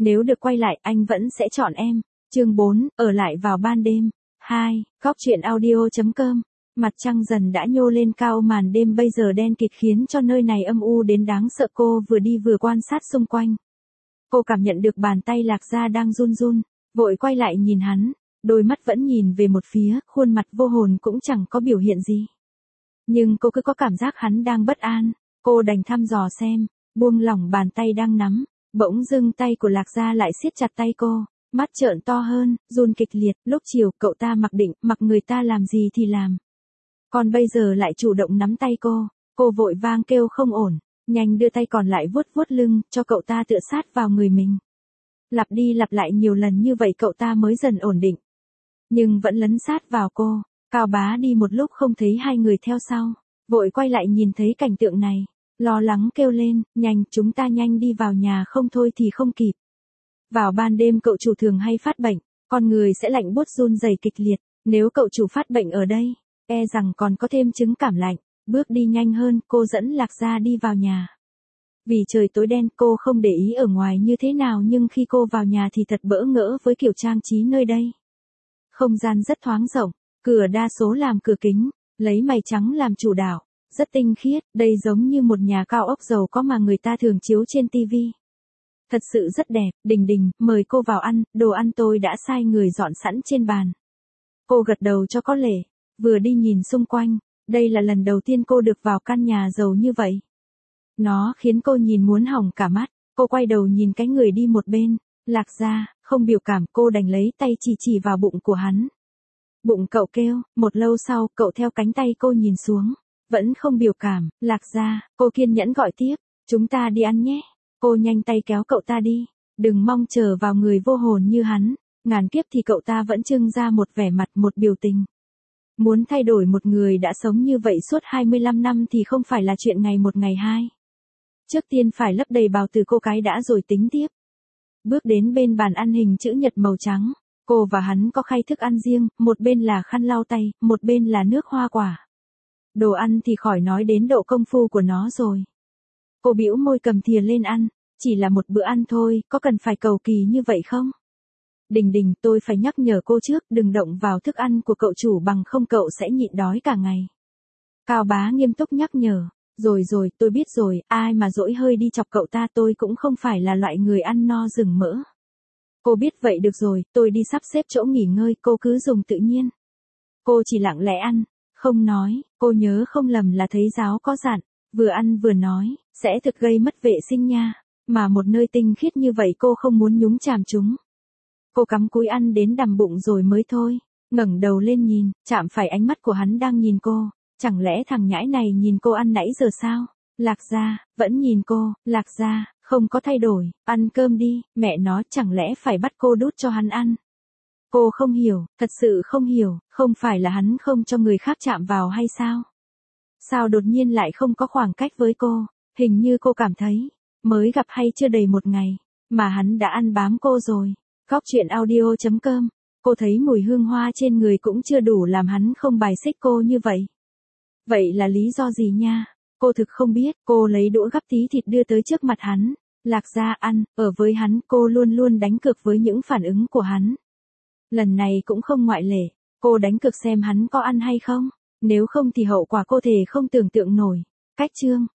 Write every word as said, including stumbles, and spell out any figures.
Nếu được quay lại anh vẫn sẽ chọn em. Chương bốn, ở lại vào ban đêm. hai. Góc truyện audio chấm com. Mặt trăng dần đã nhô lên cao, màn đêm bây giờ đen kịt khiến cho nơi này âm u đến đáng sợ. Cô vừa đi vừa quan sát xung quanh. Cô cảm nhận được bàn tay Lạc Gia đang run run, vội quay lại nhìn hắn, đôi mắt vẫn nhìn về một phía, khuôn mặt vô hồn cũng chẳng có biểu hiện gì. Nhưng cô cứ có cảm giác hắn đang bất an, cô đành thăm dò xem, buông lỏng bàn tay đang nắm, bỗng dưng tay của Lạc Gia lại siết chặt tay cô, mắt trợn to hơn, run kịch liệt. Lúc chiều cậu ta mặc định, mặc người ta làm gì thì làm. Còn bây giờ lại chủ động nắm tay cô, cô vội vang kêu không ổn, nhanh đưa tay còn lại vuốt vuốt lưng, cho cậu ta tựa sát vào người mình. Lặp đi lặp lại nhiều lần như vậy cậu ta mới dần ổn định. Nhưng vẫn lấn sát vào cô. Cao Bá đi một lúc không thấy hai người theo sau, vội quay lại nhìn thấy cảnh tượng này, lo lắng kêu lên, nhanh, chúng ta nhanh đi vào nhà, không thôi thì không kịp. Vào ban đêm cậu chủ thường hay phát bệnh, con người sẽ lạnh buốt run rẩy kịch liệt, nếu cậu chủ phát bệnh ở đây, e rằng còn có thêm chứng cảm lạnh. Bước đi nhanh hơn, cô dẫn Lạc Gia đi vào nhà. Vì trời tối đen cô không để ý ở ngoài như thế nào, nhưng khi cô vào nhà thì thật bỡ ngỡ với kiểu trang trí nơi đây. Không gian rất thoáng rộng, cửa đa số làm cửa kính, lấy mày trắng làm chủ đạo, rất tinh khiết, đây giống như một nhà cao ốc giàu có mà người ta thường chiếu trên tivi. Thật sự rất đẹp. Đình Đình, mời cô vào ăn, đồ ăn tôi đã sai người dọn sẵn trên bàn. Cô gật đầu cho có lệ, vừa đi nhìn xung quanh, đây là lần đầu tiên cô được vào căn nhà giàu như vậy. Nó khiến cô nhìn muốn hỏng cả mắt, cô quay đầu nhìn cái người đi một bên, Lạc Gia, không biểu cảm, cô đành lấy tay chỉ chỉ vào bụng của hắn. Bụng cậu kêu, một lâu sau, cậu theo cánh tay cô nhìn xuống, vẫn không biểu cảm. Lạc Gia, cô kiên nhẫn gọi tiếp, chúng ta đi ăn nhé. Cô nhanh tay kéo cậu ta đi, đừng mong chờ vào người vô hồn như hắn, ngàn kiếp thì cậu ta vẫn trưng ra một vẻ mặt, một biểu tình. Muốn thay đổi một người đã sống như vậy suốt hai mươi lăm năm thì không phải là chuyện ngày một ngày hai. Trước tiên phải lấp đầy bào từ cô cái đã rồi tính tiếp. Bước đến bên bàn ăn hình chữ nhật màu trắng, cô và hắn có khay thức ăn riêng, một bên là khăn lau tay, một bên là nước hoa quả. Đồ ăn thì khỏi nói đến độ công phu của nó rồi. Cô bĩu môi cầm thìa lên ăn, chỉ là một bữa ăn thôi, có cần phải cầu kỳ như vậy không? Đình Đình, tôi phải nhắc nhở cô trước, đừng động vào thức ăn của cậu chủ, bằng không cậu sẽ nhịn đói cả ngày. Cao Bá nghiêm túc nhắc nhở. Rồi rồi, tôi biết rồi, ai mà dỗi hơi đi chọc cậu ta, tôi cũng không phải là loại người ăn no rừng mỡ. Cô biết vậy được rồi, tôi đi sắp xếp chỗ nghỉ ngơi, cô cứ dùng tự nhiên. Cô chỉ lặng lẽ ăn, không nói, cô nhớ không lầm là thấy giáo có dặn, vừa ăn vừa nói, sẽ thực gây mất vệ sinh nha, mà một nơi tinh khiết như vậy cô không muốn nhúng chàm chúng. Cô cắm cúi ăn đến đằm bụng rồi mới thôi, ngẩng đầu lên nhìn, chạm phải ánh mắt của hắn đang nhìn cô. Chẳng lẽ thằng nhãi này nhìn cô ăn nãy giờ sao? Lạc Gia, vẫn nhìn cô. Lạc Gia, không có thay đổi, ăn cơm đi, mẹ nó, chẳng lẽ phải bắt cô đút cho hắn ăn? Cô không hiểu, thật sự không hiểu, không phải là hắn không cho người khác chạm vào hay sao? Sao đột nhiên lại không có khoảng cách với cô? Hình như cô cảm thấy, mới gặp hay chưa đầy một ngày, mà hắn đã ăn bám cô rồi. Góc truyện audio chấm com. Cô thấy mùi hương hoa trên người cũng chưa đủ làm hắn không bài xích cô như vậy. Vậy là lý do gì nha? Cô thực không biết. Cô lấy đũa gắp tí thịt đưa tới trước mặt hắn. Lạc Gia ăn, ở với hắn cô luôn luôn đánh cược với những phản ứng của hắn. Lần này cũng không ngoại lệ, cô đánh cược xem hắn có ăn hay không. Nếu không thì hậu quả cô thể không tưởng tượng nổi. Cách chương.